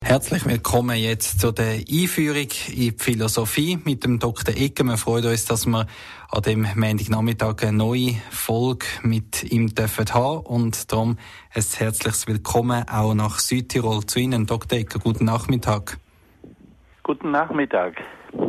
Herzlich willkommen jetzt zu der Einführung in die Philosophie mit dem Dr. Egger. Wir freuen uns, dass wir an dem Montagnachmittag eine neue Folge mit ihm dürfen haben und darum ein herzliches Willkommen auch nach Südtirol zu Ihnen. Dr. Egger, guten Nachmittag. Guten Nachmittag.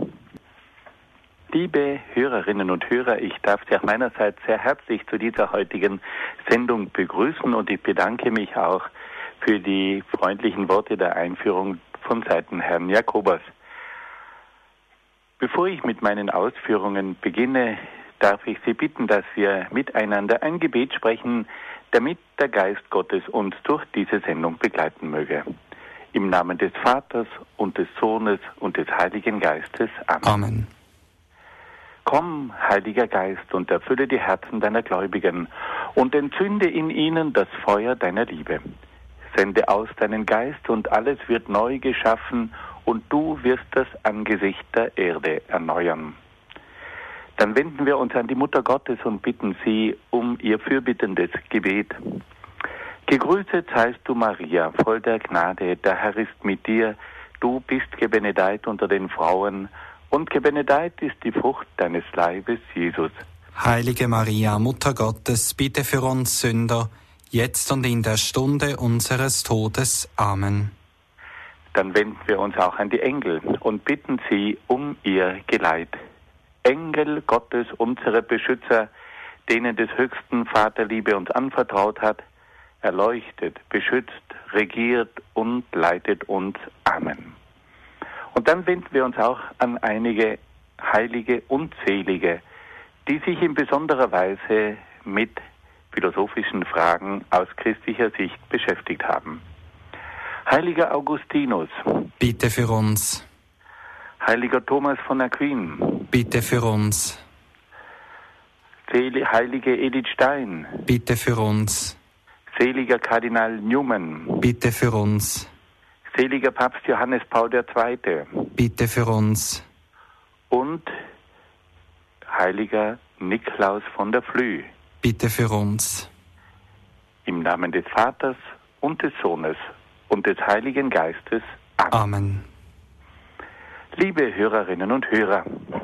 Liebe Hörerinnen und Hörer, ich darf Sie auch meinerseits sehr herzlich zu dieser heutigen Sendung begrüßen und ich bedanke mich auch für die freundlichen Worte der Einführung von Seiten Herrn Jakobers. Bevor ich mit meinen Ausführungen beginne, darf ich Sie bitten, dass wir miteinander ein Gebet sprechen, damit der Geist Gottes uns durch diese Sendung begleiten möge. Im Namen des Vaters und des Sohnes und des Heiligen Geistes. Amen. Amen. Komm, Heiliger Geist, und erfülle die Herzen deiner Gläubigen und entzünde in ihnen das Feuer deiner Liebe. Sende aus deinen Geist und alles wird neu geschaffen und du wirst das Angesicht der Erde erneuern. Dann wenden wir uns an die Mutter Gottes und bitten sie um ihr fürbittendes Gebet. Gegrüßet seist du, Maria, voll der Gnade, der Herr ist mit dir. Du bist gebenedeit unter den Frauen und gebenedeit ist die Frucht deines Leibes, Jesus. Heilige Maria, Mutter Gottes, bitte für uns Sünder, jetzt und in der Stunde unseres Todes. Amen. Dann wenden wir uns auch an die Engel und bitten sie um ihr Geleit. Engel Gottes, unsere Beschützer, denen des höchsten Vaterliebe uns anvertraut hat, erleuchtet, beschützt, regiert und leitet uns. Amen. Und dann wenden wir uns auch an einige Heilige und Selige, die sich in besonderer Weise mit philosophischen Fragen aus christlicher Sicht beschäftigt haben. Heiliger Augustinus, bitte für uns. Heiliger Thomas von Aquin, bitte für uns. Heilige Edith Stein, bitte für uns. Seliger Kardinal Newman, bitte für uns. Seliger Papst Johannes Paul II, bitte für uns. Und Heiliger Niklaus von der Flüe, bitte für uns. Im Namen des Vaters und des Sohnes und des Heiligen Geistes. Amen. Amen. Liebe Hörerinnen und Hörer,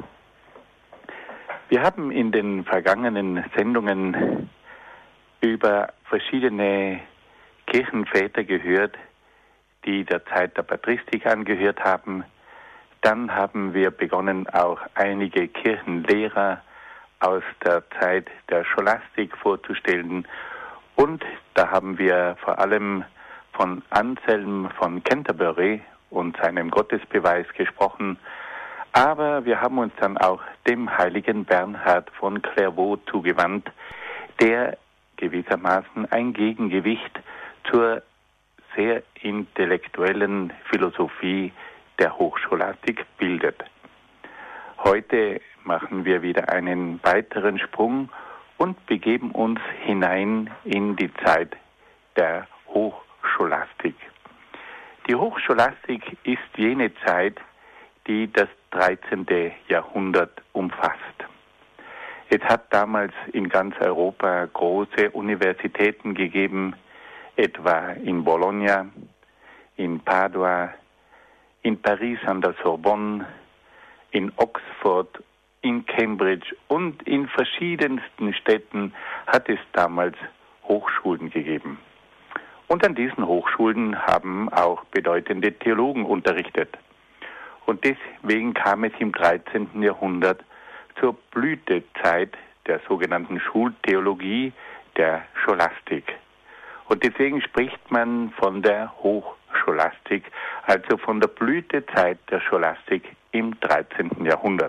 wir haben in den vergangenen Sendungen über verschiedene Kirchenväter gehört, die der Zeit der Patristik angehört haben. Dann haben wir begonnen, auch einige Kirchenlehrer aus der Zeit der Scholastik vorzustellen. Und da haben wir vor allem von Anselm von Canterbury und seinem Gottesbeweis gesprochen. Aber wir haben uns dann auch dem heiligen Bernhard von Clairvaux zugewandt, der gewissermaßen ein Gegengewicht zur sehr intellektuellen Philosophie der Hochscholastik bildet. Heute machen wir wieder einen weiteren Sprung und begeben uns hinein in die Zeit der Hochscholastik. Die Hochscholastik ist jene Zeit, die das 13. Jahrhundert umfasst. Es hat damals in ganz Europa große Universitäten gegeben, etwa in Bologna, in Padua, in Paris an der Sorbonne, in Oxford, in Cambridge und in verschiedensten Städten hat es damals Hochschulen gegeben. Und an diesen Hochschulen haben auch bedeutende Theologen unterrichtet. Und deswegen kam es im 13. Jahrhundert zur Blütezeit der sogenannten Schultheologie, der Scholastik. Und deswegen spricht man von der Hochscholastik, also von der Blütezeit der Scholastik im 13. Jahrhundert.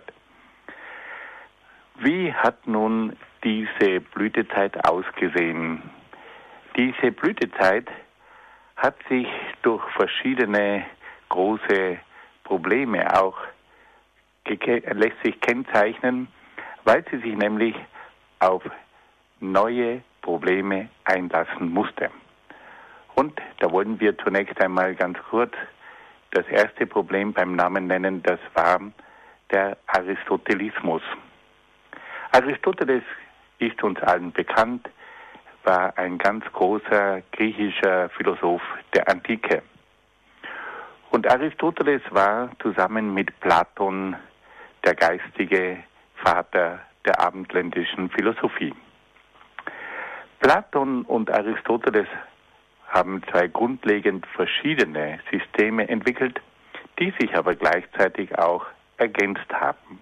Wie hat nun diese Blütezeit ausgesehen? Diese Blütezeit hat sich durch verschiedene große Probleme auch lässt sich kennzeichnen, weil sie sich nämlich auf neue Probleme einlassen musste. Und da wollen wir zunächst einmal ganz kurz das erste Problem beim Namen nennen, das war der Aristotelismus. Aristoteles ist uns allen bekannt, war ein ganz großer griechischer Philosoph der Antike. Und Aristoteles war zusammen mit Platon der geistige Vater der abendländischen Philosophie. Platon und Aristoteles haben zwei grundlegend verschiedene Systeme entwickelt, die sich aber gleichzeitig auch ergänzt haben.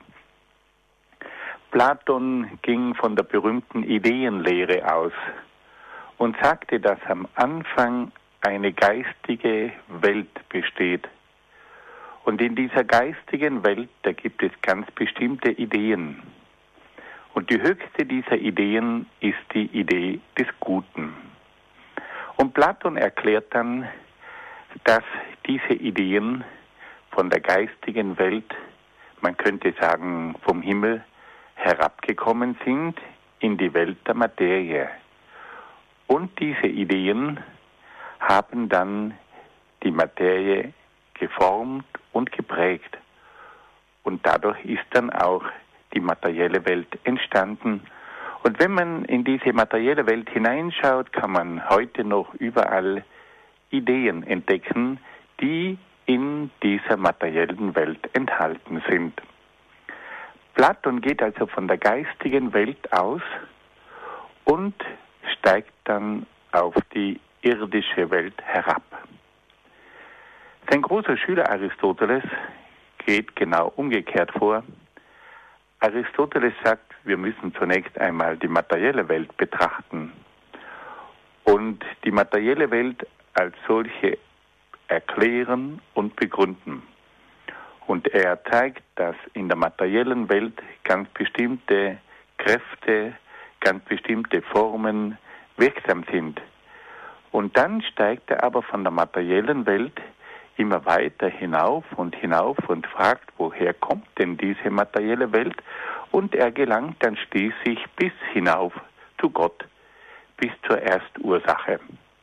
Platon ging von der berühmten Ideenlehre aus und sagte, dass am Anfang eine geistige Welt besteht. Und in dieser geistigen Welt, da gibt es ganz bestimmte Ideen. Und die höchste dieser Ideen ist die Idee des Guten. Und Platon erklärt dann, dass diese Ideen von der geistigen Welt, man könnte sagen vom Himmel, herabgekommen sind in die Welt der Materie. Und diese Ideen haben dann die Materie geformt und geprägt. Und dadurch ist dann auch die materielle Welt entstanden. Und wenn man in diese materielle Welt hineinschaut, kann man heute noch überall Ideen entdecken, die in dieser materiellen Welt enthalten sind. Platon geht also von der geistigen Welt aus und steigt dann auf die irdische Welt herab. Sein großer Schüler Aristoteles geht genau umgekehrt vor. Aristoteles sagt, wir müssen zunächst einmal die materielle Welt betrachten und die materielle Welt als solche erklären und begründen. Und er zeigt, dass in der materiellen Welt ganz bestimmte Kräfte, ganz bestimmte Formen wirksam sind. Und dann steigt er aber von der materiellen Welt immer weiter hinauf und fragt, woher kommt denn diese materielle Welt? Und er gelangt dann schließlich bis hinauf zu Gott, bis zur Erstursache.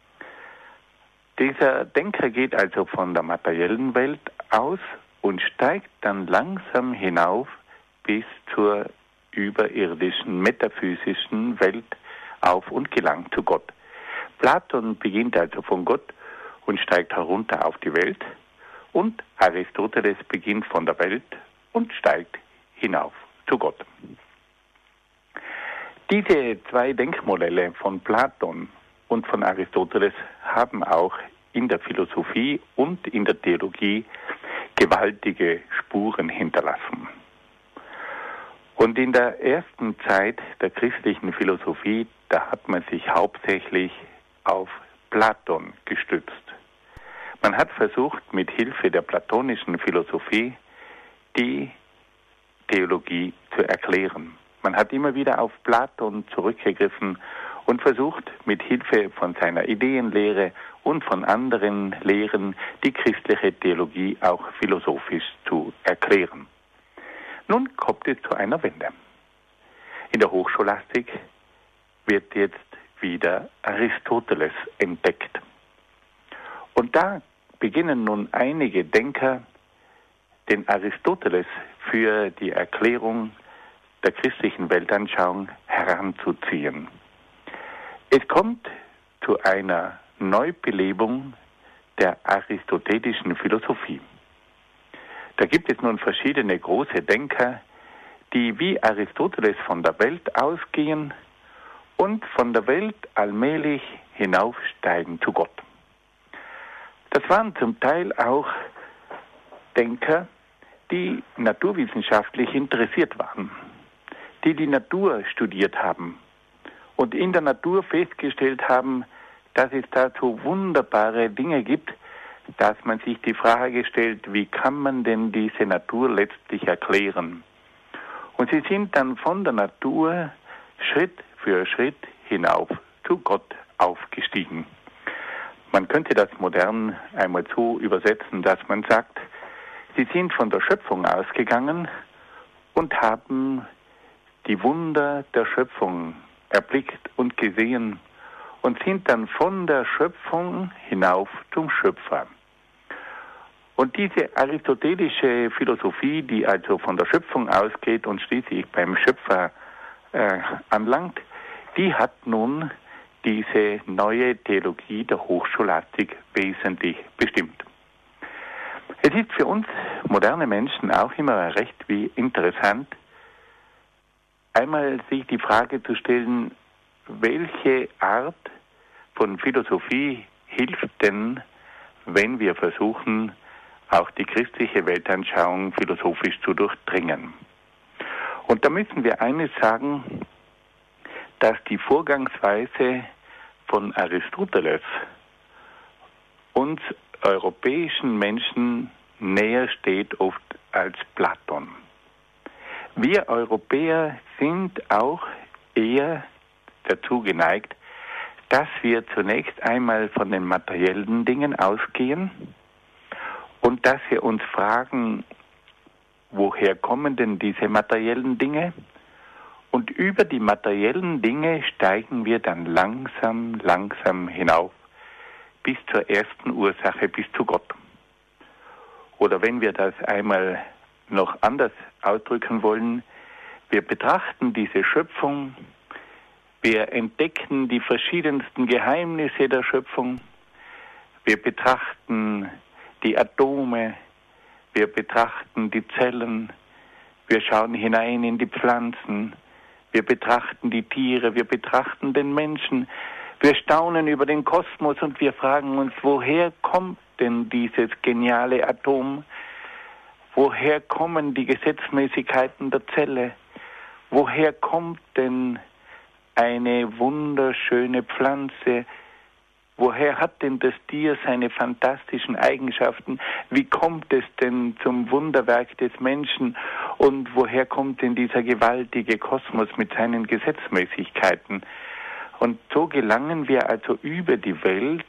Dieser Denker geht also von der materiellen Welt aus und steigt dann langsam hinauf bis zur überirdischen, metaphysischen Welt auf und gelangt zu Gott. Platon beginnt also von Gott und steigt herunter auf die Welt und Aristoteles beginnt von der Welt und steigt hinauf zu Gott. Diese zwei Denkmodelle von Platon und von Aristoteles haben auch in der Philosophie und in der Theologie gewaltige Spuren hinterlassen. Und in der ersten Zeit der christlichen Philosophie, da hat man sich hauptsächlich auf Platon gestützt. Man hat versucht, mit Hilfe der platonischen Philosophie die Theologie zu erklären. Man hat immer wieder auf Platon zurückgegriffen und versucht, mit Hilfe von seiner Ideenlehre und von anderen Lehren die christliche Theologie auch philosophisch zu erklären. Nun kommt es zu einer Wende. In der Hochscholastik wird jetzt wieder Aristoteles entdeckt. Und da beginnen nun einige Denker, den Aristoteles für die Erklärung der christlichen Weltanschauung heranzuziehen. Es kommt zu einer Neubelebung der aristotelischen Philosophie. Da gibt es nun verschiedene große Denker, die wie Aristoteles von der Welt ausgehen und von der Welt allmählich hinaufsteigen zu Gott. Das waren zum Teil auch Denker, die naturwissenschaftlich interessiert waren, die die Natur studiert haben und in der Natur festgestellt haben, dass es da so wunderbare Dinge gibt, dass man sich die Frage stellt, wie kann man denn diese Natur letztlich erklären? Und sie sind dann von der Natur Schritt für Schritt hinauf zu Gott aufgestiegen. Man könnte das modern einmal so übersetzen, dass man sagt, sie sind von der Schöpfung ausgegangen und haben die Wunder der Schöpfung erblickt und gesehen und sind dann von der Schöpfung hinauf zum Schöpfer. Und diese aristotelische Philosophie, die also von der Schöpfung ausgeht und schließlich beim Schöpfer anlangt, die hat nun diese neue Theologie der Hochscholastik wesentlich bestimmt. Es ist für uns moderne Menschen auch immer recht wie interessant, einmal sich die Frage zu stellen, welche Art von Philosophie hilft denn, wenn wir versuchen, auch die christliche Weltanschauung philosophisch zu durchdringen. Und da müssen wir eines sagen, dass die Vorgangsweise von Aristoteles uns europäischen Menschen näher steht oft als Platon. Wir Europäer sind auch eher dazu geneigt, dass wir zunächst einmal von den materiellen Dingen ausgehen und dass wir uns fragen, woher kommen denn diese materiellen Dinge? Und über die materiellen Dinge steigen wir dann langsam hinauf bis zur ersten Ursache, bis zu Gott. Oder wenn wir das einmal noch anders ausdrücken wollen, wir betrachten diese Schöpfung, wir entdecken die verschiedensten Geheimnisse der Schöpfung, wir betrachten die Atome, wir betrachten die Zellen, wir schauen hinein in die Pflanzen, wir betrachten die Tiere, wir betrachten den Menschen, wir staunen über den Kosmos und wir fragen uns, woher kommt denn dieses geniale Atom? Woher kommen die Gesetzmäßigkeiten der Zelle? Woher kommt denn eine wunderschöne Pflanze? Woher hat denn das Tier seine fantastischen Eigenschaften? Wie kommt es denn zum Wunderwerk des Menschen? Und woher kommt denn dieser gewaltige Kosmos mit seinen Gesetzmäßigkeiten? Und so gelangen wir also über die Welt,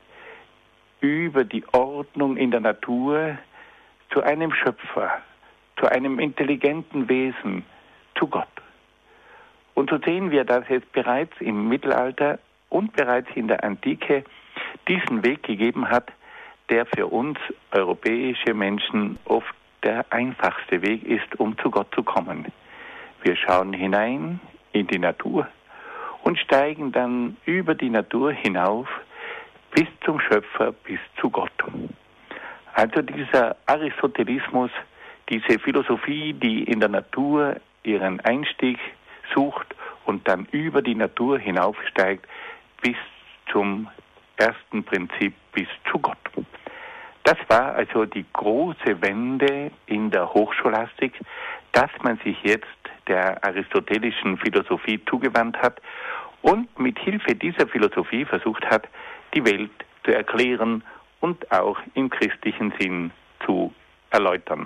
über die Ordnung in der Natur zu einem Schöpfer, zu einem intelligenten Wesen, zu Gott. Und so sehen wir, dass es bereits im Mittelalter und bereits in der Antike diesen Weg gegeben hat, der für uns europäische Menschen oft der einfachste Weg ist, um zu Gott zu kommen. Wir schauen hinein in die Natur und steigen dann über die Natur hinauf bis zum Schöpfer, bis zu Gott. Also dieser Aristotelismus, diese Philosophie, die in der Natur ihren Einstieg sucht und dann über die Natur hinaufsteigt bis zum ersten Prinzip, bis zu Gott. Das war also die große Wende in der Hochscholastik, dass man sich jetzt der aristotelischen Philosophie zugewandt hat und mit Hilfe dieser Philosophie versucht hat, die Welt zu erklären und auch im christlichen Sinn zu erläutern.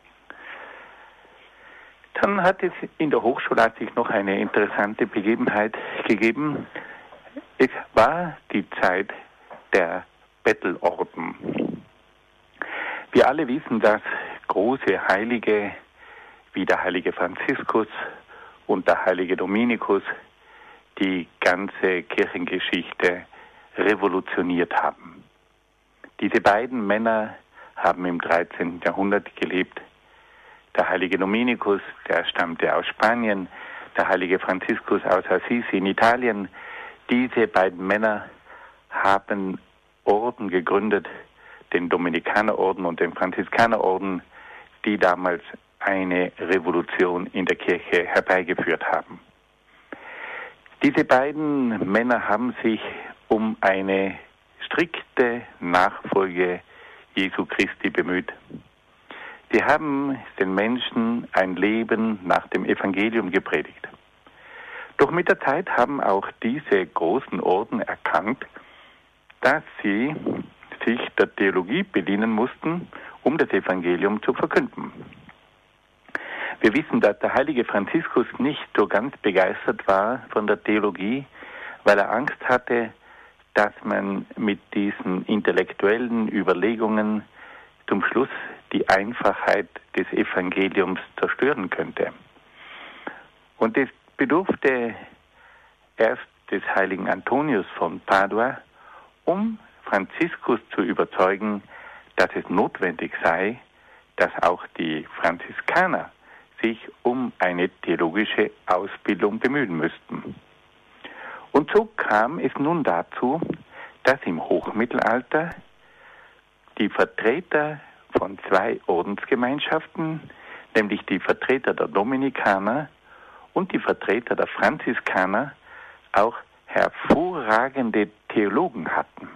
Dann hat es in der Hochscholastik noch eine interessante Begebenheit gegeben. Es war die Zeit der Bettelorden. Wir alle wissen, dass große Heilige wie der heilige Franziskus und der heilige Dominikus die ganze Kirchengeschichte revolutioniert haben. Diese beiden Männer haben im 13. Jahrhundert gelebt. Der heilige Dominikus, der stammte aus Spanien, der heilige Franziskus aus Assisi in Italien. Diese beiden Männer haben Orden gegründet, den Dominikanerorden und den Franziskanerorden, die damals eine Revolution in der Kirche herbeigeführt haben. Diese beiden Männer haben sich um eine strikte Nachfolge Jesu Christi bemüht. Sie haben den Menschen ein Leben nach dem Evangelium gepredigt. Doch mit der Zeit haben auch diese großen Orden erkannt, dass sie sich der Theologie bedienen mussten, um das Evangelium zu verkünden. Wir wissen, dass der heilige Franziskus nicht so ganz begeistert war von der Theologie, weil er Angst hatte, dass man mit diesen intellektuellen Überlegungen zum Schluss die Einfachheit des Evangeliums zerstören könnte. Und es bedurfte erst des heiligen Antonius von Padua, um Franziskus zu überzeugen, dass es notwendig sei, dass auch die Franziskaner sich um eine theologische Ausbildung bemühen müssten. Und so kam es nun dazu, dass im Hochmittelalter die Vertreter von zwei Ordensgemeinschaften, nämlich die Vertreter der Dominikaner und die Vertreter der Franziskaner, auch hervorragende Theologen hatten,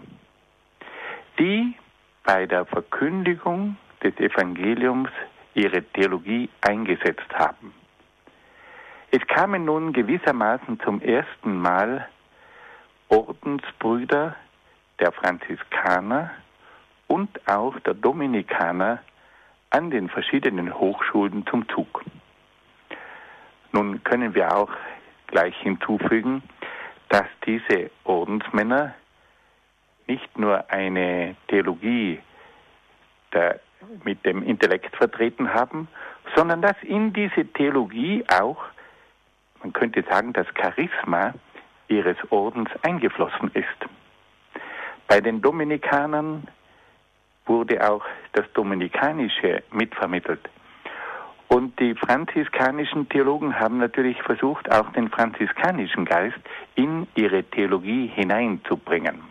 die bei der Verkündigung des Evangeliums ihre Theologie eingesetzt haben. Es kamen nun gewissermaßen zum ersten Mal Ordensbrüder der Franziskaner und auch der Dominikaner an den verschiedenen Hochschulen zum Zug. Nun können wir auch gleich hinzufügen, dass diese Ordensmänner nicht nur eine Theologie mit dem Intellekt vertreten haben, sondern dass in diese Theologie auch, man könnte sagen, das Charisma ihres Ordens eingeflossen ist. Bei den Dominikanern wurde auch das Dominikanische mitvermittelt. Und die franziskanischen Theologen haben natürlich versucht, auch den franziskanischen Geist in ihre Theologie hineinzubringen.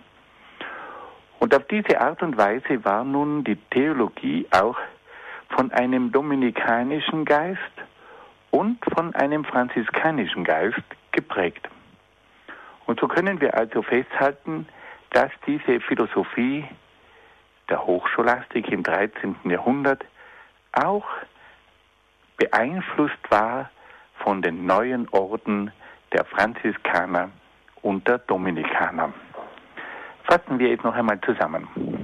Und auf diese Art und Weise war nun die Theologie auch von einem dominikanischen Geist und von einem franziskanischen Geist geprägt. Und so können wir also festhalten, dass diese Philosophie der Hochscholastik im 13. Jahrhundert auch beeinflusst war von den neuen Orden der Franziskaner und der Dominikaner. Fassen wir jetzt noch einmal zusammen.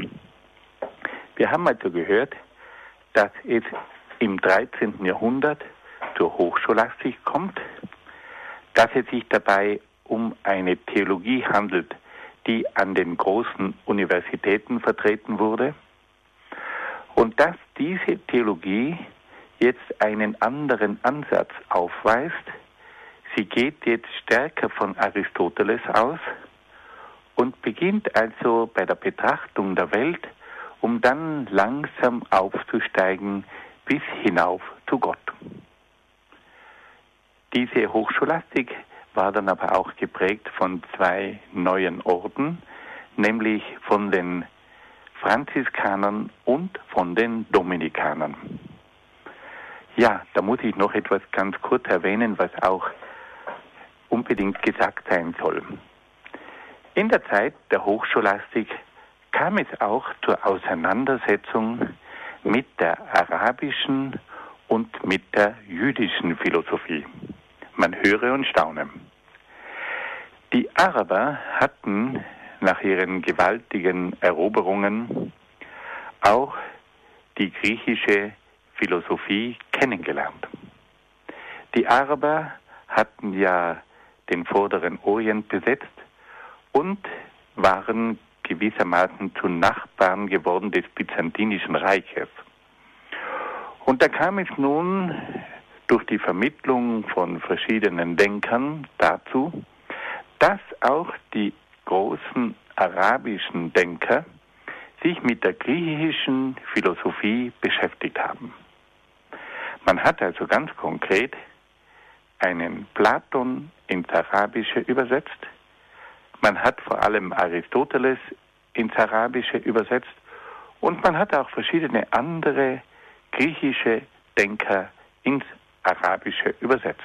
Wir haben also gehört, dass es im 13. Jahrhundert zur Hochscholastik kommt, dass es sich dabei um eine Theologie handelt, die an den großen Universitäten vertreten wurde, und dass diese Theologie jetzt einen anderen Ansatz aufweist. Sie geht jetzt stärker von Aristoteles aus und beginnt also bei der Betrachtung der Welt, um dann langsam aufzusteigen bis hinauf zu Gott. Diese Hochscholastik war dann aber auch geprägt von zwei neuen Orden, nämlich von den Franziskanern und von den Dominikanern. Ja, da muss ich noch etwas ganz kurz erwähnen, was auch unbedingt gesagt sein soll. In der Zeit der Hochscholastik kam es auch zur Auseinandersetzung mit der arabischen und mit der jüdischen Philosophie. Man höre und staune. Die Araber hatten nach ihren gewaltigen Eroberungen auch die griechische Philosophie kennengelernt. Die Araber hatten ja den vorderen Orient besetzt und waren gewissermaßen zu Nachbarn geworden des Byzantinischen Reiches. Und da kam es nun durch die Vermittlung von verschiedenen Denkern dazu, dass auch die großen arabischen Denker sich mit der griechischen Philosophie beschäftigt haben. Man hat also ganz konkret einen Platon ins Arabische übersetzt, man hat vor allem Aristoteles ins Arabische übersetzt und man hat auch verschiedene andere griechische Denker ins Arabische übersetzt.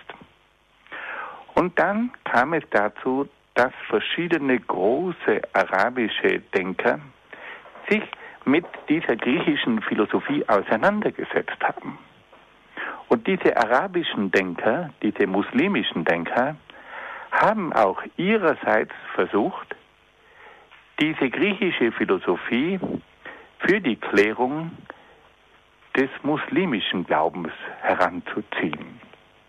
Und dann kam es dazu, dass verschiedene große arabische Denker sich mit dieser griechischen Philosophie auseinandergesetzt haben. Und diese arabischen Denker, diese muslimischen Denker, haben auch ihrerseits versucht, diese griechische Philosophie für die Klärung des muslimischen Glaubens heranzuziehen.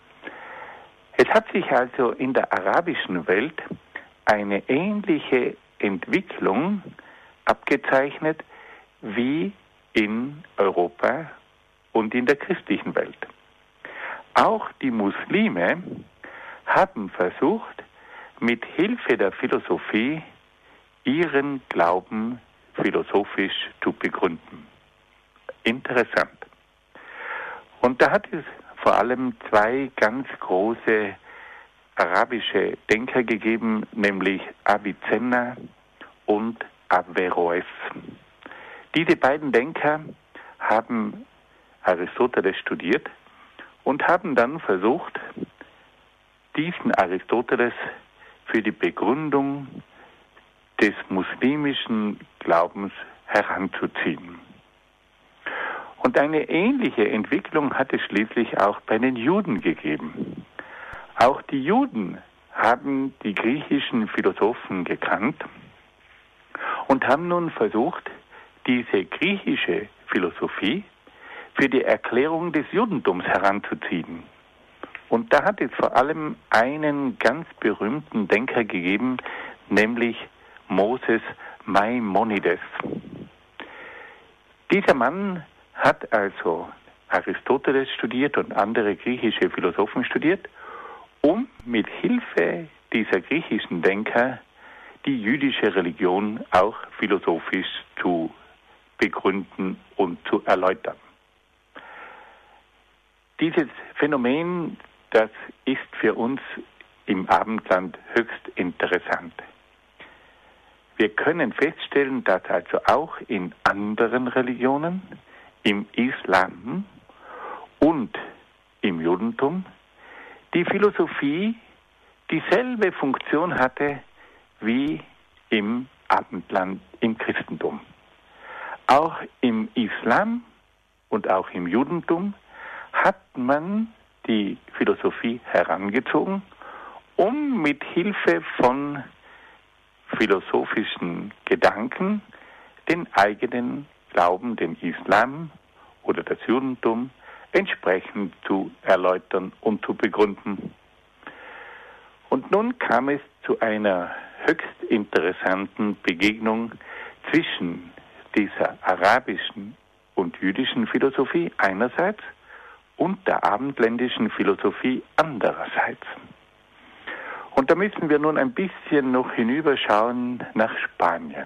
Es hat sich also in der arabischen Welt eine ähnliche Entwicklung abgezeichnet wie in Europa und in der christlichen Welt. Auch die Muslime haben versucht, mit Hilfe der Philosophie ihren Glauben philosophisch zu begründen. Interessant. Und da hat es vor allem zwei ganz große arabische Denker gegeben, nämlich Avicenna und Averroes. Diese beiden Denker haben Aristoteles studiert und haben dann versucht, diesen Aristoteles für die Begründung des muslimischen Glaubens heranzuziehen. Und eine ähnliche Entwicklung hat es schließlich auch bei den Juden gegeben. Auch die Juden haben die griechischen Philosophen gekannt und haben nun versucht, diese griechische Philosophie für die Erklärung des Judentums heranzuziehen. Und da hat es vor allem einen ganz berühmten Denker gegeben, nämlich Moses Maimonides. Dieser Mann hat also Aristoteles studiert und andere griechische Philosophen studiert, um mit Hilfe dieser griechischen Denker die jüdische Religion auch philosophisch zu begründen und zu erläutern. Dieses Phänomen, das ist für uns im Abendland höchst interessant. Wir können feststellen, dass also auch in anderen Religionen, im Islam und im Judentum, die Philosophie dieselbe Funktion hatte wie im Abendland, im Christentum. Auch im Islam und auch im Judentum hat man die Philosophie herangezogen, um mit Hilfe von philosophischen Gedanken den eigenen Glauben, den Islam oder das Judentum, entsprechend zu erläutern und zu begründen. Und nun kam es zu einer höchst interessanten Begegnung zwischen dieser arabischen und jüdischen Philosophie einerseits und der abendländischen Philosophie andererseits. Und da müssen wir nun ein bisschen noch hinüberschauen nach Spanien.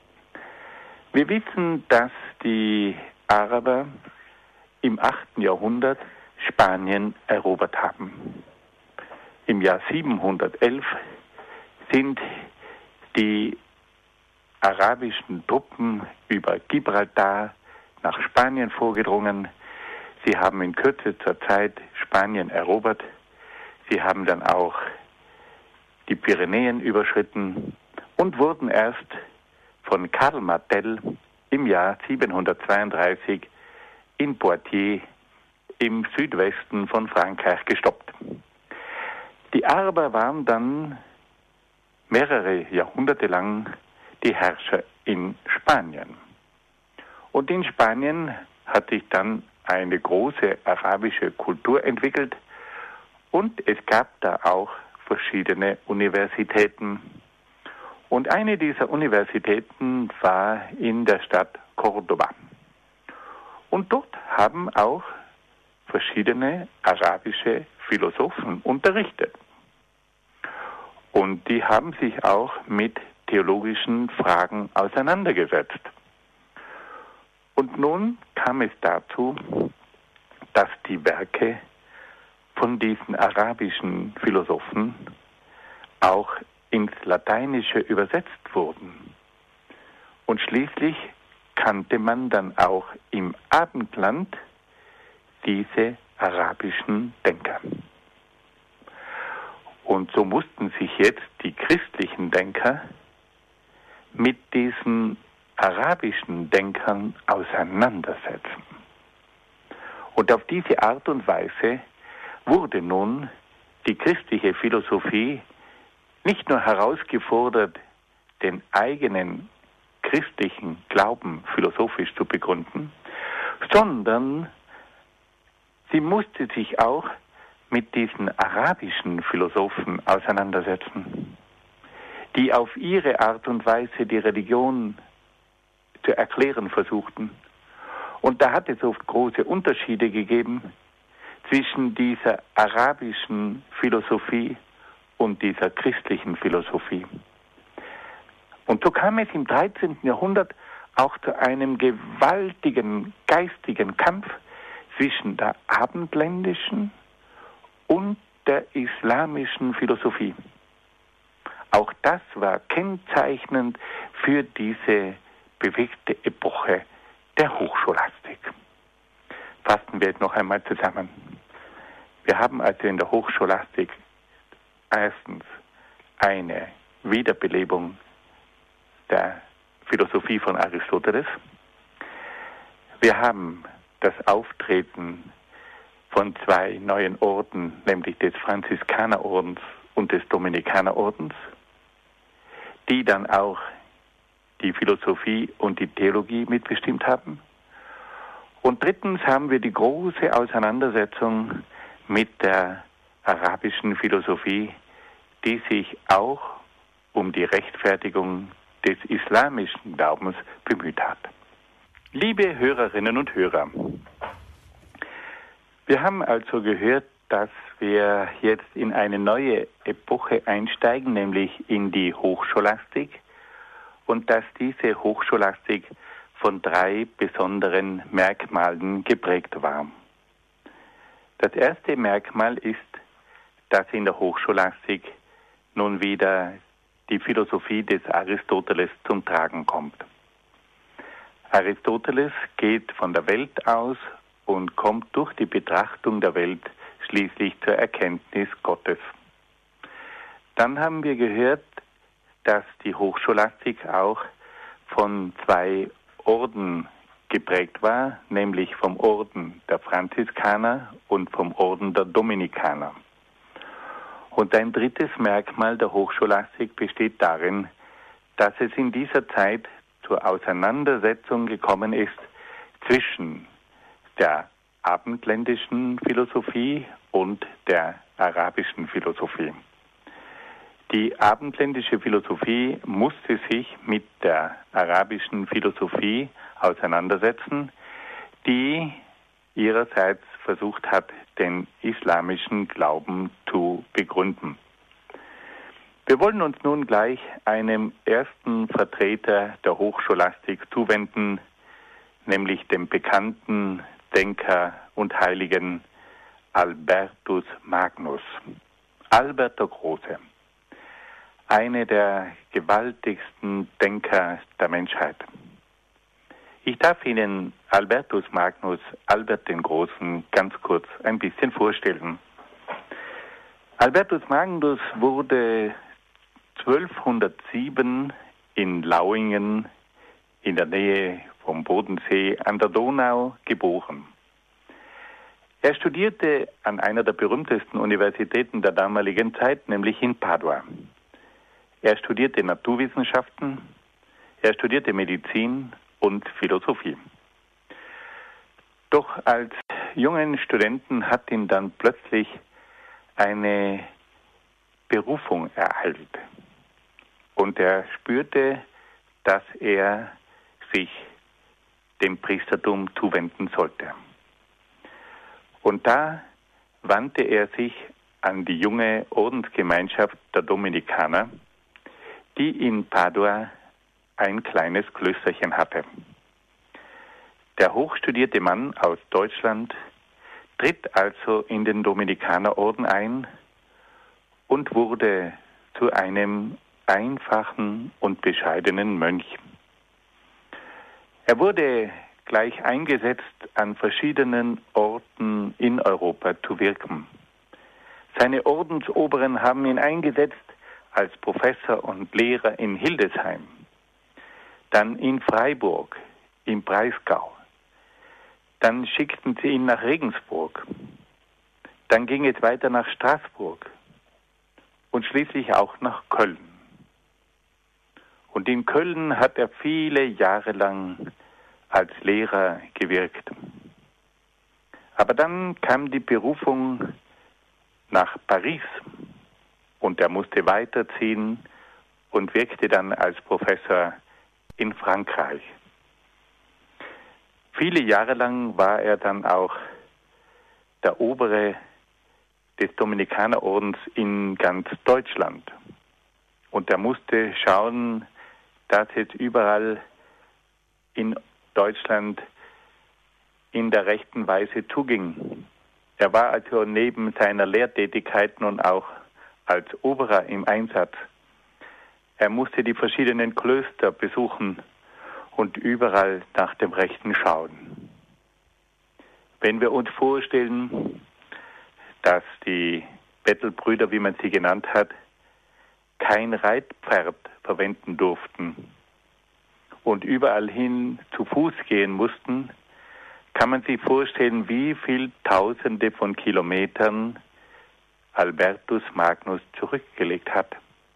Wir wissen, dass die Araber im 8. Jahrhundert Spanien erobert haben. Im Jahr 711 sind die arabischen Truppen über Gibraltar nach Spanien vorgedrungen. Sie haben in kürzester Zeit Spanien erobert. Sie haben dann auch die Pyrenäen überschritten und wurden erst von Karl Martel im Jahr 732 in Poitiers im Südwesten von Frankreich gestoppt. Die Araber waren dann mehrere Jahrhunderte lang die Herrscher in Spanien. Und in Spanien hat sich dann eine große arabische Kultur entwickelt und es gab da auch verschiedene Universitäten. Und eine dieser Universitäten war in der Stadt Córdoba. Und dort haben auch verschiedene arabische Philosophen unterrichtet. Und die haben sich auch mit theologischen Fragen auseinandergesetzt. Und nun kam es dazu, dass die Werke von diesen arabischen Philosophen auch ins Lateinische übersetzt wurden. Und schließlich kannte man dann auch im Abendland diese arabischen Denker. Und so mussten sich jetzt die christlichen Denker mit diesen arabischen Denkern auseinandersetzen. Und auf diese Art und Weise wurde nun die christliche Philosophie nicht nur herausgefordert, den eigenen christlichen Glauben philosophisch zu begründen, sondern sie musste sich auch mit diesen arabischen Philosophen auseinandersetzen, die auf ihre Art und Weise die Religion zu erklären versuchten. Und da hat es oft große Unterschiede gegeben zwischen dieser arabischen Philosophie und dieser christlichen Philosophie. Und so kam es im 13. Jahrhundert auch zu einem gewaltigen geistigen Kampf zwischen der abendländischen und der islamischen Philosophie. Auch das war kennzeichnend für diese bewegte Epoche der Hochscholastik. Fassen wir jetzt noch einmal zusammen. Wir haben also in der Hochscholastik erstens eine Wiederbelebung der Philosophie von Aristoteles. Wir haben das Auftreten von zwei neuen Orden, nämlich des Franziskanerordens und des Dominikanerordens, die dann auch die Philosophie und die Theologie mitbestimmt haben. Und drittens haben wir die große Auseinandersetzung mit der arabischen Philosophie, die sich auch um die Rechtfertigung des islamischen Glaubens bemüht hat. Liebe Hörerinnen und Hörer, wir haben also gehört, dass wir jetzt in eine neue Epoche einsteigen, nämlich in die Hochscholastik, und dass diese Hochscholastik von drei besonderen Merkmalen geprägt war. Das erste Merkmal ist, dass in der Hochscholastik nun wieder die Philosophie des Aristoteles zum Tragen kommt. Aristoteles geht von der Welt aus und kommt durch die Betrachtung der Welt schließlich zur Erkenntnis Gottes. Dann haben wir gehört, dass die Hochscholastik auch von zwei Orden geprägt war, nämlich vom Orden der Franziskaner und vom Orden der Dominikaner. Und ein drittes Merkmal der Hochscholastik besteht darin, dass es in dieser Zeit zur Auseinandersetzung gekommen ist zwischen der abendländischen Philosophie und der arabischen Philosophie. Die abendländische Philosophie musste sich mit der arabischen Philosophie auseinandersetzen, die ihrerseits versucht hat, den islamischen Glauben zu begründen. Wir wollen uns nun gleich einem ersten Vertreter der Hochscholastik zuwenden, nämlich dem bekannten Denker und Heiligen Albertus Magnus. Albert der Große, einer der gewaltigsten Denker der Menschheit. Ich darf Ihnen Albertus Magnus, Albert den Großen, ganz kurz ein bisschen vorstellen. Albertus Magnus wurde 1207 in Lauingen in der Nähe vom Bodensee an der Donau geboren. Er studierte an einer der berühmtesten Universitäten der damaligen Zeit, nämlich in Padua. Er studierte Naturwissenschaften, er studierte Medizin und Philosophie. Doch als jungen Studenten hat ihn dann plötzlich eine Berufung ereilt. Und er spürte, dass er sich dem Priestertum zuwenden sollte. Und da wandte er sich an die junge Ordensgemeinschaft der Dominikaner, die in Padua ein kleines Klösterchen hatte. Der hochstudierte Mann aus Deutschland tritt also in den Dominikanerorden ein und wurde zu einem einfachen und bescheidenen Mönch. Er wurde gleich eingesetzt, an verschiedenen Orten in Europa zu wirken. Seine Ordensoberen haben ihn eingesetzt als Professor und Lehrer in Hildesheim, dann in Freiburg, im Breisgau. Dann schickten sie ihn nach Regensburg. Dann ging es weiter nach Straßburg und schließlich auch nach Köln. Und in Köln hat er viele Jahre lang als Lehrer gewirkt. Aber dann kam die Berufung nach Paris und er musste weiterziehen und wirkte dann als Professor in Frankreich. Viele Jahre lang war er dann auch der Obere des Dominikanerordens in ganz Deutschland. Und er musste schauen, dass es überall in Deutschland in der rechten Weise zuging. Er war also neben seiner Lehrtätigkeit nun auch als Oberer im Einsatz. Er musste die verschiedenen Klöster besuchen und überall nach dem Rechten schauen. Wenn wir uns vorstellen, dass die Bettelbrüder, wie man sie genannt hat, kein Reitpferd verwenden durften und überall hin zu Fuß gehen mussten, kann man sich vorstellen, wie viele Tausende von Kilometern Albertus Magnus zurückgelegt hat.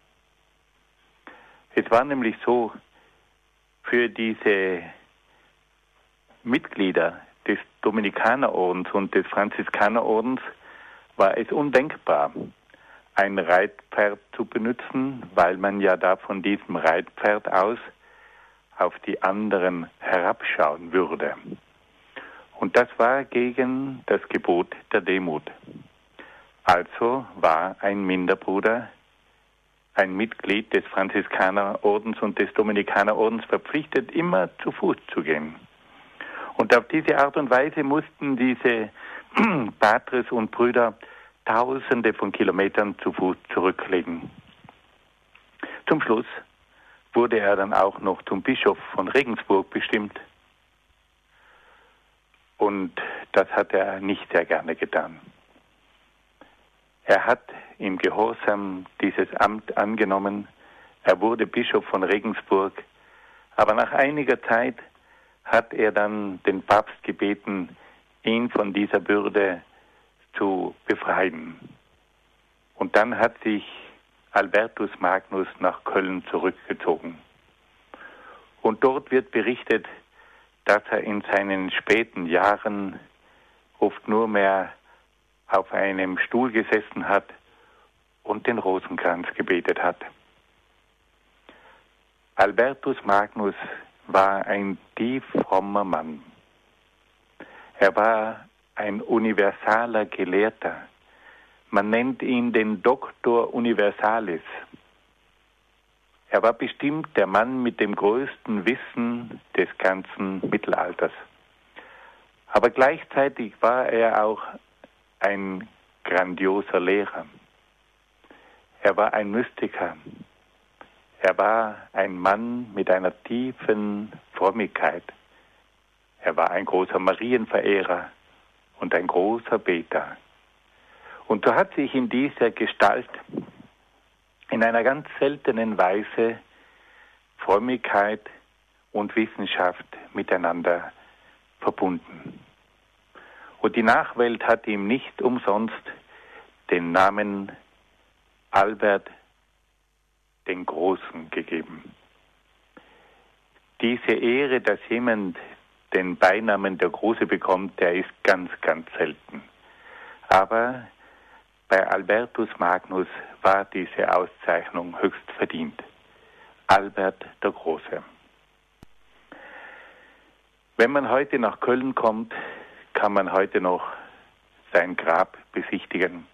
Es war nämlich so, für diese Mitglieder des Dominikanerordens und des Franziskanerordens war es undenkbar, ein Reitpferd zu benutzen, weil man ja da von diesem Reitpferd aus auf die anderen herabschauen würde. Und das war gegen das Gebot der Demut. Also war ein Minderbruder, ein Mitglied des Franziskanerordens und des Dominikanerordens verpflichtet, immer zu Fuß zu gehen. Und auf diese Art und Weise mussten diese Patres und Brüder Tausende von Kilometern zu Fuß zurücklegen. Zum Schluss wurde er dann auch noch zum Bischof von Regensburg bestimmt. Und das hat er nicht sehr gerne getan. Er hat im Gehorsam dieses Amt angenommen. Er wurde Bischof von Regensburg. Aber nach einiger Zeit hat er dann den Papst gebeten, ihn von dieser Bürde zu befreien. Und dann hat sich Albertus Magnus nach Köln zurückgezogen. Und dort wird berichtet, dass er in seinen späten Jahren oft nur mehr auf einem Stuhl gesessen hat und den Rosenkranz gebetet hat. Albertus Magnus war ein tief frommer Mann. Er war ein universaler Gelehrter. Man nennt ihn den Doctor Universalis. Er war bestimmt der Mann mit dem größten Wissen des ganzen Mittelalters. Aber gleichzeitig war er auch ein grandioser Lehrer. Er war ein Mystiker. Er war ein Mann mit einer tiefen Frömmigkeit. Er war ein großer Marienverehrer und ein großer Beter. Und so hat sich in dieser Gestalt in einer ganz seltenen Weise Frömmigkeit und Wissenschaft miteinander verbunden. Und die Nachwelt hat ihm nicht umsonst den Namen Albert den Großen gegeben. Diese Ehre, dass jemand den Beinamen der Große bekommt, der ist ganz, ganz selten. Aber bei Albertus Magnus war diese Auszeichnung höchst verdient. Albert der Große. Wenn man heute nach Köln kommt, kann man heute noch sein Grab besichtigen.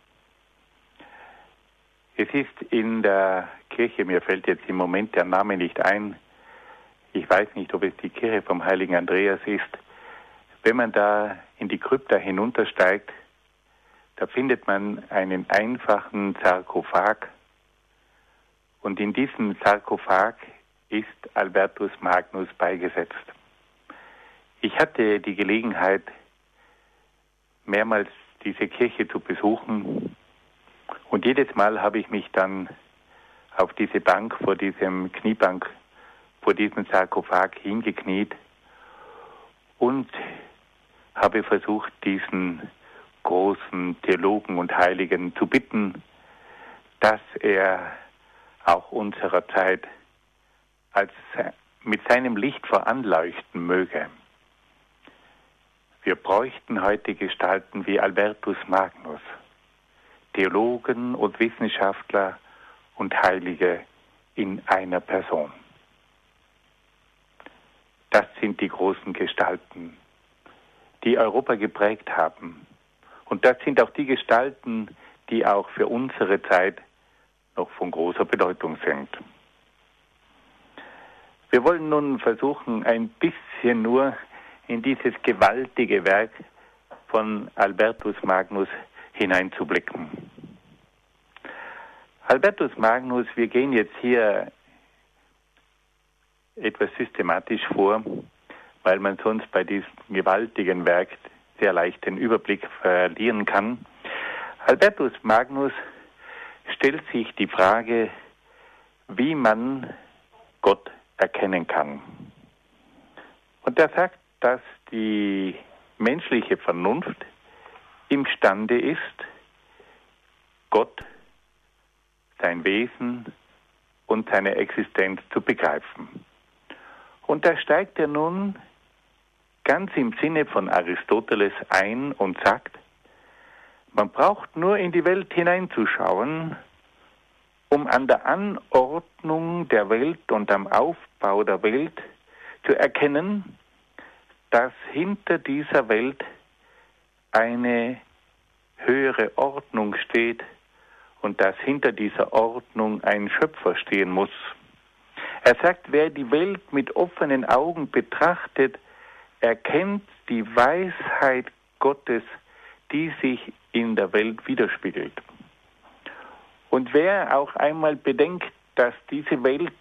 Es ist in der Kirche, mir fällt jetzt im Moment der Name nicht ein, ich weiß nicht, ob es die Kirche vom Heiligen Andreas ist. Wenn man da in die Krypta hinuntersteigt, da findet man einen einfachen Sarkophag. Und in diesem Sarkophag ist Albertus Magnus beigesetzt. Ich hatte die Gelegenheit, mehrmals diese Kirche zu besuchen. Und jedes Mal habe ich mich dann auf diese Bank, vor diesem Kniebank, vor diesem Sarkophag hingekniet und habe versucht, diesen großen Theologen und Heiligen zu bitten, dass er auch unserer Zeit mit seinem Licht veranleuchten möge. Wir bräuchten heute Gestalten wie Albertus Magnus, Theologen und Wissenschaftler und Heilige in einer Person. Das sind die großen Gestalten, die Europa geprägt haben. Und das sind auch die Gestalten, die auch für unsere Zeit noch von großer Bedeutung sind. Wir wollen nun versuchen, ein bisschen nur in dieses gewaltige Werk von Albertus Magnus hineinzublicken. Albertus Magnus, wir gehen jetzt hier etwas systematisch vor, weil man sonst bei diesem gewaltigen Werk sehr leicht den Überblick verlieren kann. Albertus Magnus stellt sich die Frage, wie man Gott erkennen kann. Und er sagt, dass die menschliche Vernunft imstande ist, Gott, sein Wesen und seine Existenz zu begreifen. Und da steigt er nun ganz im Sinne von Aristoteles ein und sagt, man braucht nur in die Welt hineinzuschauen, um an der Anordnung der Welt und am Aufbau der Welt zu erkennen, dass hinter dieser Welt eine höhere Ordnung steht und dass hinter dieser Ordnung ein Schöpfer stehen muss. Er sagt, wer die Welt mit offenen Augen betrachtet, erkennt die Weisheit Gottes, die sich in der Welt widerspiegelt. Und wer auch einmal bedenkt, dass diese Welt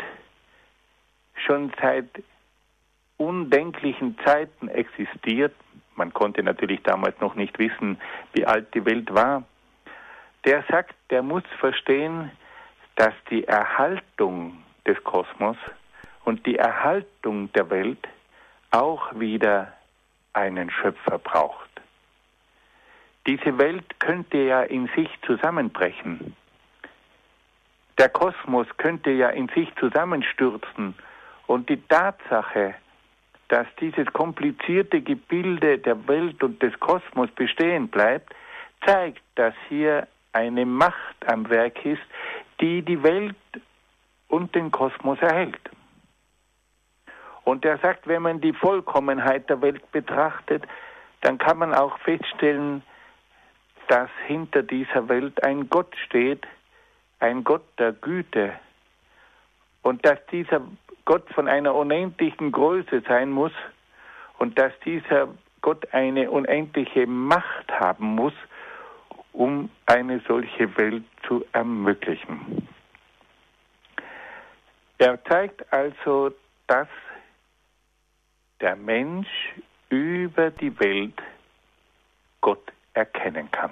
schon seit undenklichen Zeiten existiert, man konnte natürlich damals noch nicht wissen, wie alt die Welt war, der sagt, der muss verstehen, dass die Erhaltung des Kosmos und die Erhaltung der Welt auch wieder einen Schöpfer braucht. Diese Welt könnte ja in sich zusammenbrechen. Der Kosmos könnte ja in sich zusammenstürzen. Und die Tatsache, dass dieses komplizierte Gebilde der Welt und des Kosmos bestehen bleibt, zeigt, dass hier eine Macht am Werk ist, die die Welt und den Kosmos erhält. Und er sagt, wenn man die Vollkommenheit der Welt betrachtet, dann kann man auch feststellen, dass hinter dieser Welt ein Gott steht, ein Gott der Güte, und dass dieser Gott von einer unendlichen Größe sein muss und dass dieser Gott eine unendliche Macht haben muss, um eine solche Welt zu ermöglichen. Er zeigt also, dass der Mensch über die Welt Gott erkennen kann.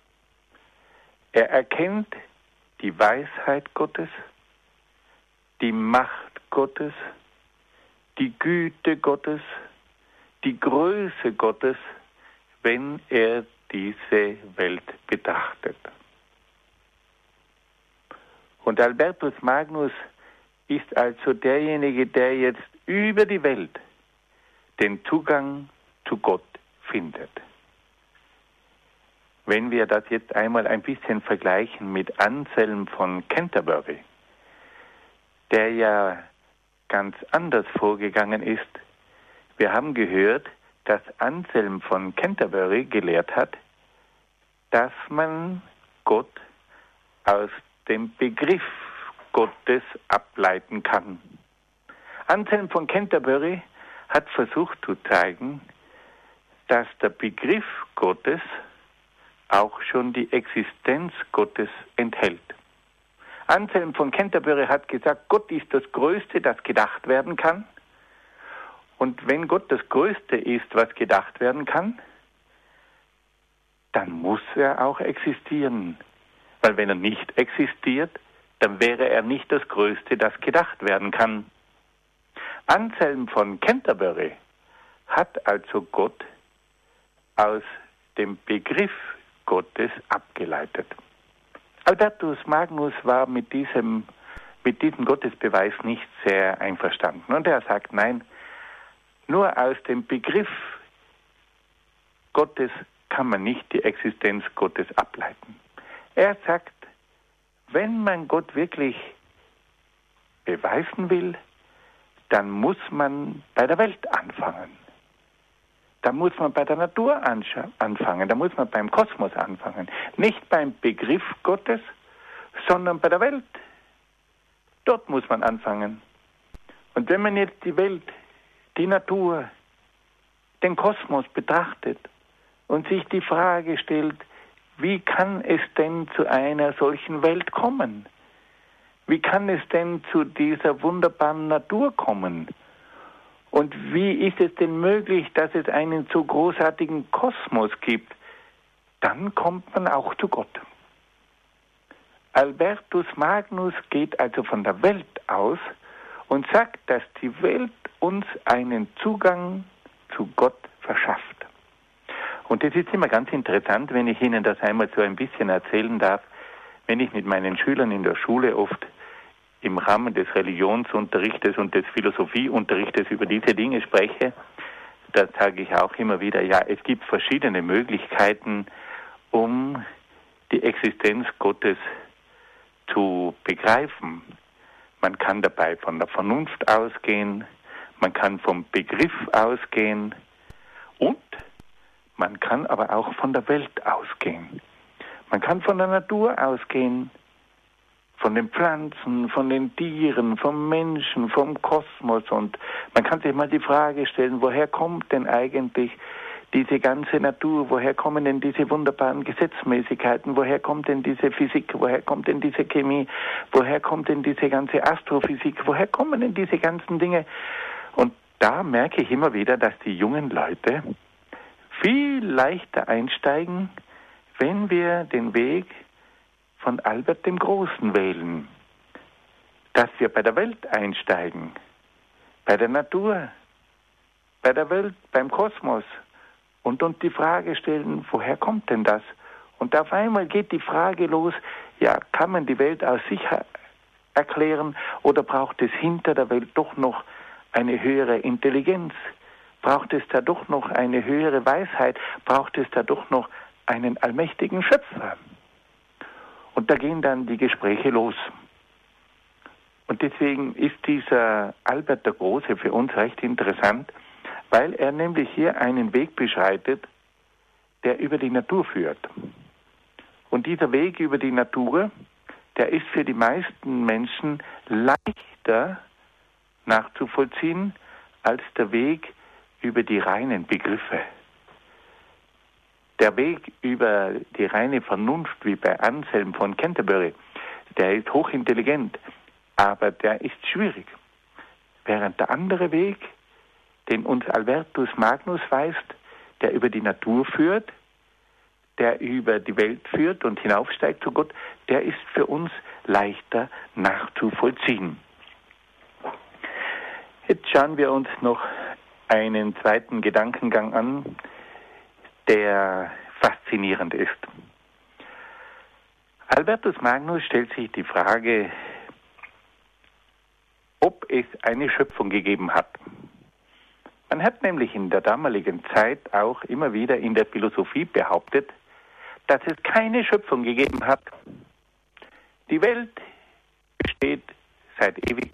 Er erkennt die Weisheit Gottes, die Macht Gottes, die Güte Gottes, die Größe Gottes, wenn er diese Welt betrachtet. Und Albertus Magnus ist also derjenige, der jetzt über die Welt den Zugang zu Gott findet. Wenn wir das jetzt einmal ein bisschen vergleichen mit Anselm von Canterbury, der ja ganz anders vorgegangen ist. Wir haben gehört, dass Anselm von Canterbury gelehrt hat, dass man Gott aus dem Begriff Gottes ableiten kann. Anselm von Canterbury hat versucht zu zeigen, dass der Begriff Gottes auch schon die Existenz Gottes enthält. Anselm von Canterbury hat gesagt, Gott ist das Größte, das gedacht werden kann. Und wenn Gott das Größte ist, was gedacht werden kann, dann muss er auch existieren. Weil wenn er nicht existiert, dann wäre er nicht das Größte, das gedacht werden kann. Anselm von Canterbury hat also Gott aus dem Begriff Gottes abgeleitet. Albertus Magnus war mit diesem Gottesbeweis nicht sehr einverstanden. Und er sagt, nein, nur aus dem Begriff Gottes kann man nicht die Existenz Gottes ableiten. Er sagt, wenn man Gott wirklich beweisen will, dann muss man bei der Welt anfangen. Da muss man bei der Natur anfangen, da muss man beim Kosmos anfangen. Nicht beim Begriff Gottes, sondern bei der Welt. Dort muss man anfangen. Und wenn man jetzt die Welt, die Natur, den Kosmos betrachtet und sich die Frage stellt, wie kann es denn zu einer solchen Welt kommen? Wie kann es denn zu dieser wunderbaren Natur kommen? Und wie ist es denn möglich, dass es einen so großartigen Kosmos gibt? Dann kommt man auch zu Gott. Albertus Magnus geht also von der Welt aus und sagt, dass die Welt uns einen Zugang zu Gott verschafft. Und das ist immer ganz interessant, wenn ich Ihnen das einmal so ein bisschen erzählen darf, wenn ich mit meinen Schülern in der Schule oft im Rahmen des Religionsunterrichtes und des Philosophieunterrichtes über diese Dinge spreche, da sage ich auch immer wieder, ja, es gibt verschiedene Möglichkeiten, um die Existenz Gottes zu begreifen. Man kann dabei von der Vernunft ausgehen, man kann vom Begriff ausgehen und man kann aber auch von der Welt ausgehen. Man kann von der Natur ausgehen, von den Pflanzen, von den Tieren, vom Menschen, vom Kosmos. Und man kann sich mal die Frage stellen, woher kommt denn eigentlich diese ganze Natur? Woher kommen denn diese wunderbaren Gesetzmäßigkeiten? Woher kommt denn diese Physik? Woher kommt denn diese Chemie? Woher kommt denn diese ganze Astrophysik? Woher kommen denn diese ganzen Dinge? Und da merke ich immer wieder, dass die jungen Leute viel leichter einsteigen, wenn wir den Weg von Albert dem Großen wählen, dass wir bei der Welt einsteigen, bei der Natur, bei der Welt, beim Kosmos und uns die Frage stellen, woher kommt denn das? Und auf einmal geht die Frage los, ja, kann man die Welt aus sich erklären oder braucht es hinter der Welt doch noch eine höhere Intelligenz? Braucht es da doch noch eine höhere Weisheit? Braucht es da doch noch einen allmächtigen Schöpfer? Und da gehen dann die Gespräche los. Und deswegen ist dieser Albert der Große für uns recht interessant, weil er nämlich hier einen Weg beschreitet, der über die Natur führt. Und dieser Weg über die Natur, der ist für die meisten Menschen leichter nachzuvollziehen als der Weg über die reinen Begriffe. Der Weg über die reine Vernunft, wie bei Anselm von Canterbury, der ist hochintelligent, aber der ist schwierig. Während der andere Weg, den uns Albertus Magnus weist, der über die Natur führt, der über die Welt führt und hinaufsteigt zu Gott, der ist für uns leichter nachzuvollziehen. Jetzt schauen wir uns noch einen zweiten Gedankengang an, der faszinierend ist. Albertus Magnus stellt sich die Frage, ob es eine Schöpfung gegeben hat. Man hat nämlich in der damaligen Zeit auch immer wieder in der Philosophie behauptet, dass es keine Schöpfung gegeben hat. Die Welt besteht seit ewig.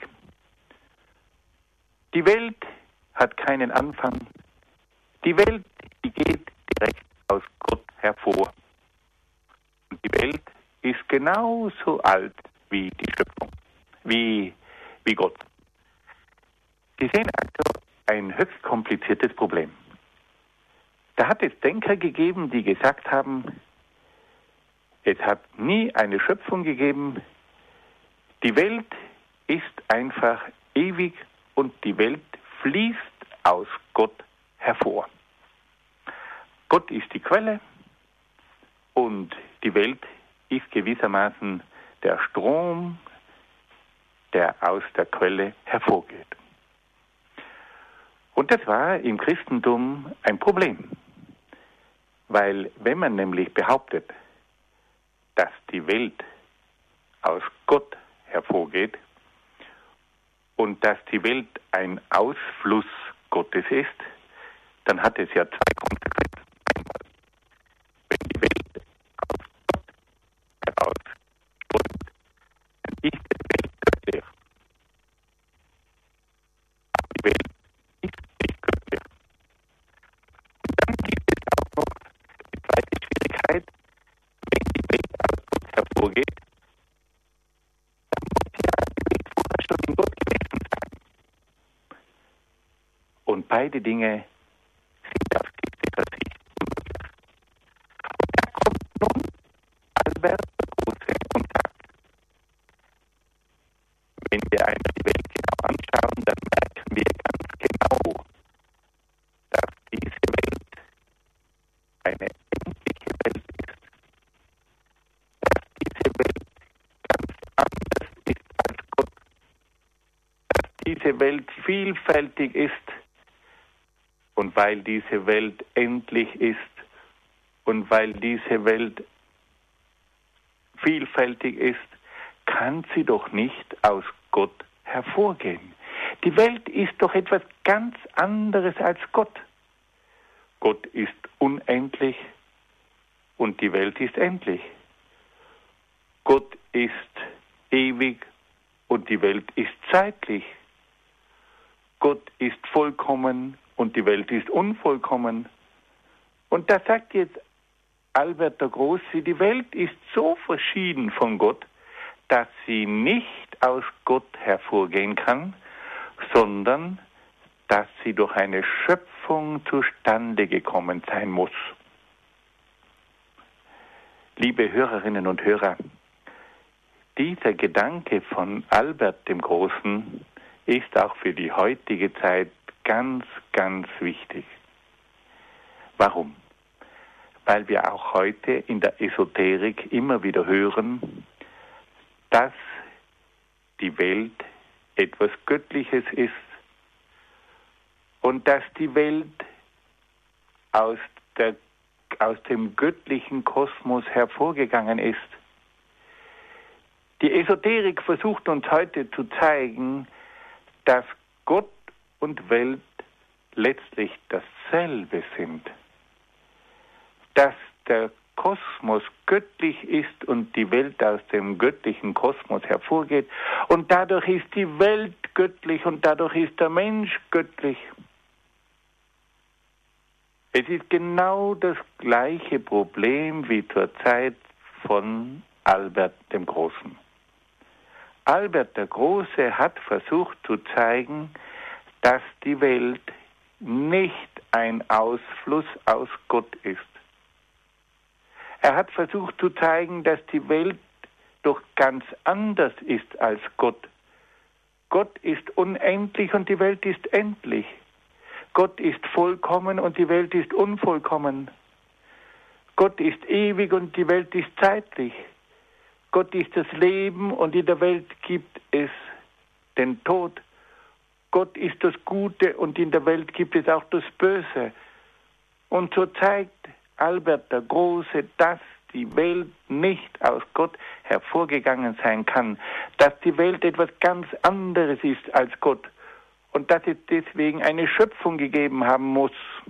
Die Welt hat keinen Anfang. Die Welt, die geht direkt aus Gott hervor. Und die Welt ist genauso alt wie die Schöpfung, wie Gott. Sie sehen also ein höchst kompliziertes Problem. Da hat es Denker gegeben, die gesagt haben, es hat nie eine Schöpfung gegeben, die Welt ist einfach ewig und die Welt fließt aus Gott hervor. Gott ist die Quelle und die Welt ist gewissermaßen der Strom, der aus der Quelle hervorgeht. Und das war im Christentum ein Problem, weil wenn man nämlich behauptet, dass die Welt aus Gott hervorgeht und dass die Welt ein Ausfluss Gottes ist, dann hat es ja zwei Konsequenzen. Einmal, wenn die Welt aus Gott herausströmt, dann ist die Welt göttlich. Aber die Welt ist nicht göttlich. Und dann gibt es auch noch die zweite Schwierigkeit, wenn die Welt aus Gott hervorgeht, dann muss ja die Welt vorher schon in Gott gewesen sein. Und beide Dinge sind auf diese Sicht unmöglich. Und da kommt nun Albert der Große und sagt, wenn wir einmal die Welt genau anschauen, dann merken wir ganz genau, diese Welt vielfältig ist und weil diese Welt endlich ist und weil diese Welt vielfältig ist, kann sie doch nicht aus Gott hervorgehen. Die Welt ist doch etwas ganz anderes als Gott. Gott ist unendlich und die Welt ist endlich. Gott ist ewig und die Welt ist zeitlich. Gott ist vollkommen und die Welt ist unvollkommen. Und da sagt jetzt Albert der Große, die Welt ist so verschieden von Gott, dass sie nicht aus Gott hervorgehen kann, sondern dass sie durch eine Schöpfung zustande gekommen sein muss. Liebe Hörerinnen und Hörer, dieser Gedanke von Albert dem Großen ist auch für die heutige Zeit ganz, ganz wichtig. Warum? Weil wir auch heute in der Esoterik immer wieder hören, dass die Welt etwas Göttliches ist und dass die Welt aus dem göttlichen Kosmos hervorgegangen ist. Die Esoterik versucht uns heute zu zeigen, dass Gott und Welt letztlich dasselbe sind. Dass der Kosmos göttlich ist und die Welt aus dem göttlichen Kosmos hervorgeht. Und dadurch ist die Welt göttlich und dadurch ist der Mensch göttlich. Es ist genau das gleiche Problem wie zur Zeit von Albert dem Großen. Albert der Große hat versucht zu zeigen, dass die Welt nicht ein Ausfluss aus Gott ist. Er hat versucht zu zeigen, dass die Welt doch ganz anders ist als Gott. Gott ist unendlich und die Welt ist endlich. Gott ist vollkommen und die Welt ist unvollkommen. Gott ist ewig und die Welt ist zeitlich. Gott ist das Leben und in der Welt gibt es den Tod. Gott ist das Gute und in der Welt gibt es auch das Böse. Und so zeigt Albert der Große, dass die Welt nicht aus Gott hervorgegangen sein kann, dass die Welt etwas ganz anderes ist als Gott und dass es deswegen eine Schöpfung gegeben haben muss.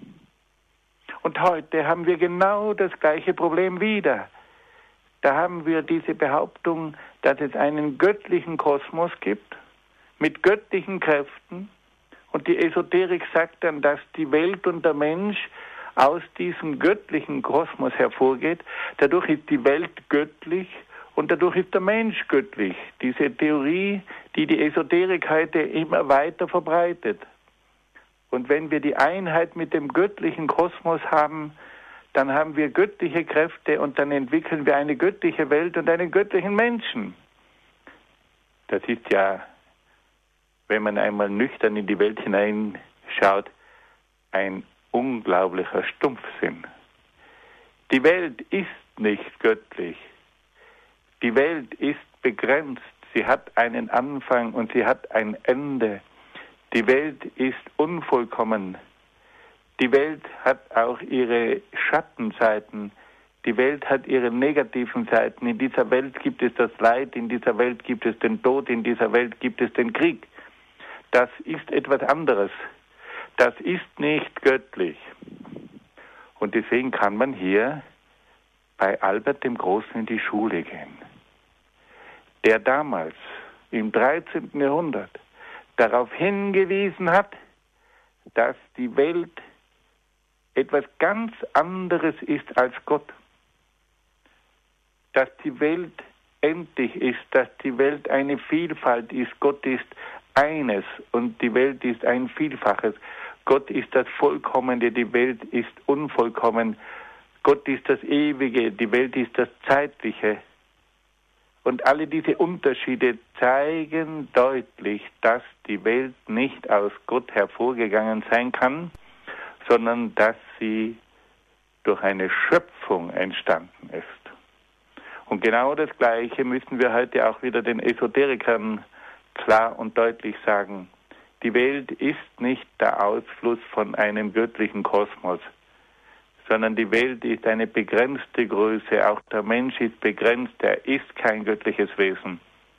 Und heute haben wir genau das gleiche Problem wieder. Da haben wir diese Behauptung, dass es einen göttlichen Kosmos gibt, mit göttlichen Kräften. Und die Esoterik sagt dann, dass die Welt und der Mensch aus diesem göttlichen Kosmos hervorgeht. Dadurch ist die Welt göttlich und dadurch ist der Mensch göttlich. Diese Theorie, die die Esoterik heute immer weiter verbreitet. Und wenn wir die Einheit mit dem göttlichen Kosmos haben, dann haben wir göttliche Kräfte und dann entwickeln wir eine göttliche Welt und einen göttlichen Menschen. Das ist ja, wenn man einmal nüchtern in die Welt hineinschaut, ein unglaublicher Stumpfsinn. Die Welt ist nicht göttlich. Die Welt ist begrenzt. Sie hat einen Anfang und sie hat ein Ende. Die Welt ist unvollkommen. Die Welt hat auch ihre Schattenseiten. Die Welt hat ihre negativen Seiten. In dieser Welt gibt es das Leid, in dieser Welt gibt es den Tod, in dieser Welt gibt es den Krieg. Das ist etwas anderes. Das ist nicht göttlich. Und deswegen kann man hier bei Albert dem Großen in die Schule gehen, der damals im 13. Jahrhundert darauf hingewiesen hat, dass die Welt etwas ganz anderes ist als Gott. Dass die Welt endlich ist, dass die Welt eine Vielfalt ist. Gott ist eines und die Welt ist ein Vielfaches. Gott ist das Vollkommene, die Welt ist unvollkommen. Gott ist das Ewige, die Welt ist das Zeitliche. Und alle diese Unterschiede zeigen deutlich, dass die Welt nicht aus Gott hervorgegangen sein kann, sondern dass sie durch eine Schöpfung entstanden ist. Und genau das Gleiche müssen wir heute auch wieder den Esoterikern klar und deutlich sagen. die Welt ist nicht der Ausfluss von einem göttlichen Kosmos, sondern die Welt ist eine begrenzte Größe. Auch der Mensch ist begrenzt, er ist kein göttliches Wesen.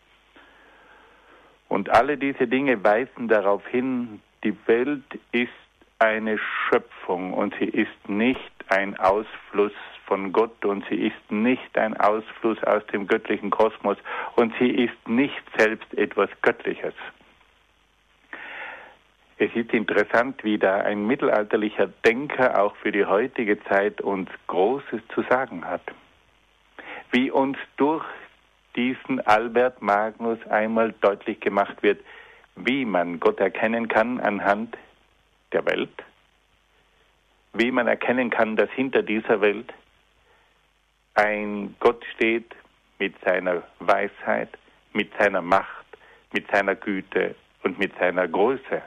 Und alle diese Dinge weisen darauf hin, die Welt ist eine Schöpfung und sie ist nicht ein Ausfluss von Gott und sie ist nicht ein Ausfluss aus dem göttlichen Kosmos und sie ist nicht selbst etwas Göttliches. Es ist interessant, wie da ein mittelalterlicher Denker auch für die heutige Zeit uns Großes zu sagen hat. Wie uns durch diesen Albert Magnus einmal deutlich gemacht wird, wie man Gott erkennen kann anhand der Welt, wie man erkennen kann, dass hinter dieser Welt ein Gott steht mit seiner Weisheit, mit seiner Macht, mit seiner Güte und mit seiner Größe.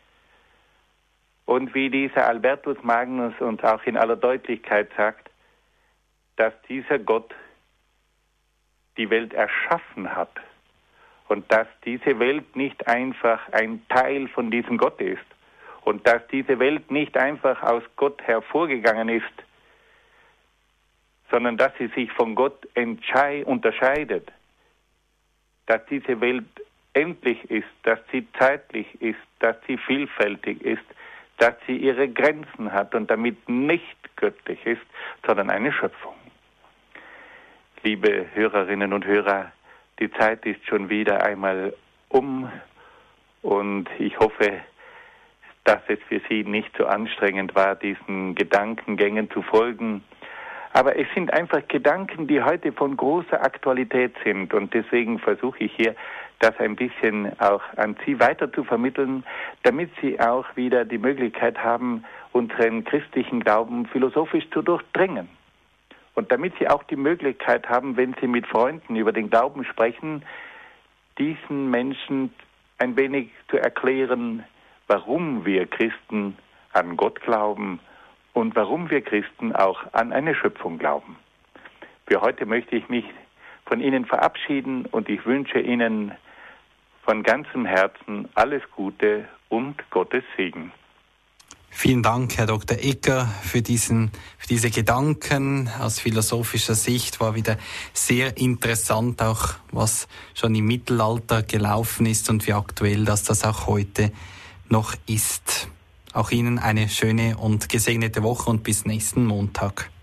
Und wie dieser Albertus Magnus uns auch in aller Deutlichkeit sagt, dass dieser Gott die Welt erschaffen hat und dass diese Welt nicht einfach ein Teil von diesem Gott ist und dass diese Welt nicht einfach aus Gott hervorgegangen ist, sondern dass sie sich von Gott unterscheidet, dass diese Welt endlich ist, dass sie zeitlich ist, dass sie vielfältig ist, dass sie ihre Grenzen hat und damit nicht göttlich ist, sondern eine Schöpfung. Liebe Hörerinnen und Hörer, die Zeit ist schon wieder einmal um und ich hoffe, dass es für Sie nicht so anstrengend war, diesen Gedankengängen zu folgen. Aber es sind einfach Gedanken, die heute von großer Aktualität sind und deswegen versuche ich hier, das ein bisschen auch an Sie weiter zu vermitteln, damit Sie auch wieder die Möglichkeit haben, unseren christlichen Glauben philosophisch zu durchdringen. Und damit Sie auch die Möglichkeit haben, wenn Sie mit Freunden über den Glauben sprechen, diesen Menschen ein wenig zu erklären, warum wir Christen an Gott glauben und warum wir Christen auch an eine Schöpfung glauben. Für heute möchte ich mich von Ihnen verabschieden und ich wünsche Ihnen von ganzem Herzen alles Gute und Gottes Segen. Vielen Dank, Herr Dr. Egger, für diese Gedanken aus philosophischer Sicht. War wieder sehr interessant, auch was schon im Mittelalter gelaufen ist und wie aktuell das auch heute noch ist. Auch Ihnen eine schöne und gesegnete Woche und bis nächsten Montag.